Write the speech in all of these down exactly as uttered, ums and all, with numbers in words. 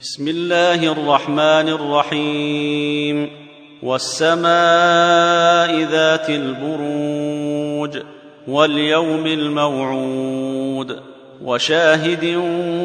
بسم الله الرحمن الرحيم. والسماء ذات البروج واليوم الموعود وشاهد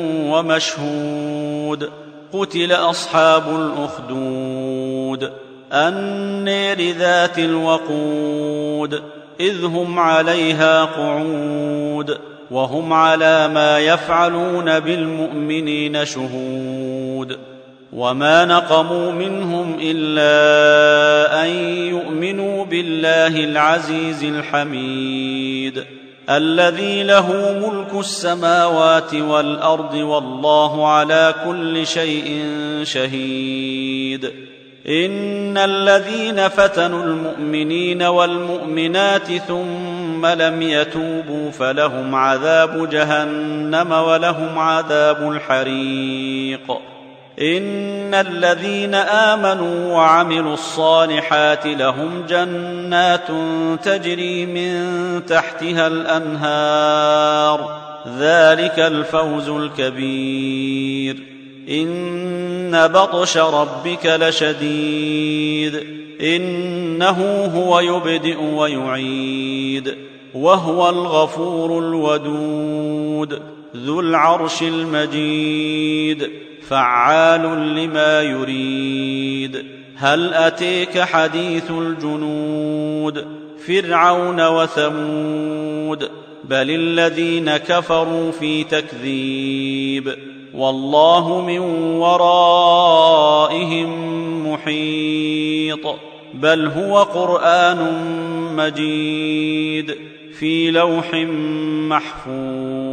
ومشهود. قتل أصحاب الأخدود النار ذات الوقود إذ هم عليها قعود وهم على ما يفعلون بالمؤمنين شهود. وما نقموا منهم إلا أن يؤمنوا بالله العزيز الحميد الذي له ملك السماوات والأرض والله على كل شيء شهيد. إن الذين فتنوا المؤمنين والمؤمنات ثم لم يتوبوا فلهم عذاب جهنم ولهم عذاب الحريق. إن الذين آمنوا وعملوا الصالحات لهم جنات تجري من تحتها الأنهار ذلك الفوز الكبير. إن بطش ربك لشديد إنه هو يبدئ ويعيد وهو الغفور الودود ذو العرش المجيد فعال لما يريد. هل أتيك حديث الجنود فرعون وثمود بل الذين كفروا في تكذيب والله من ورائهم محيط. بل هو قرآن مجيد في لوح محفوظ.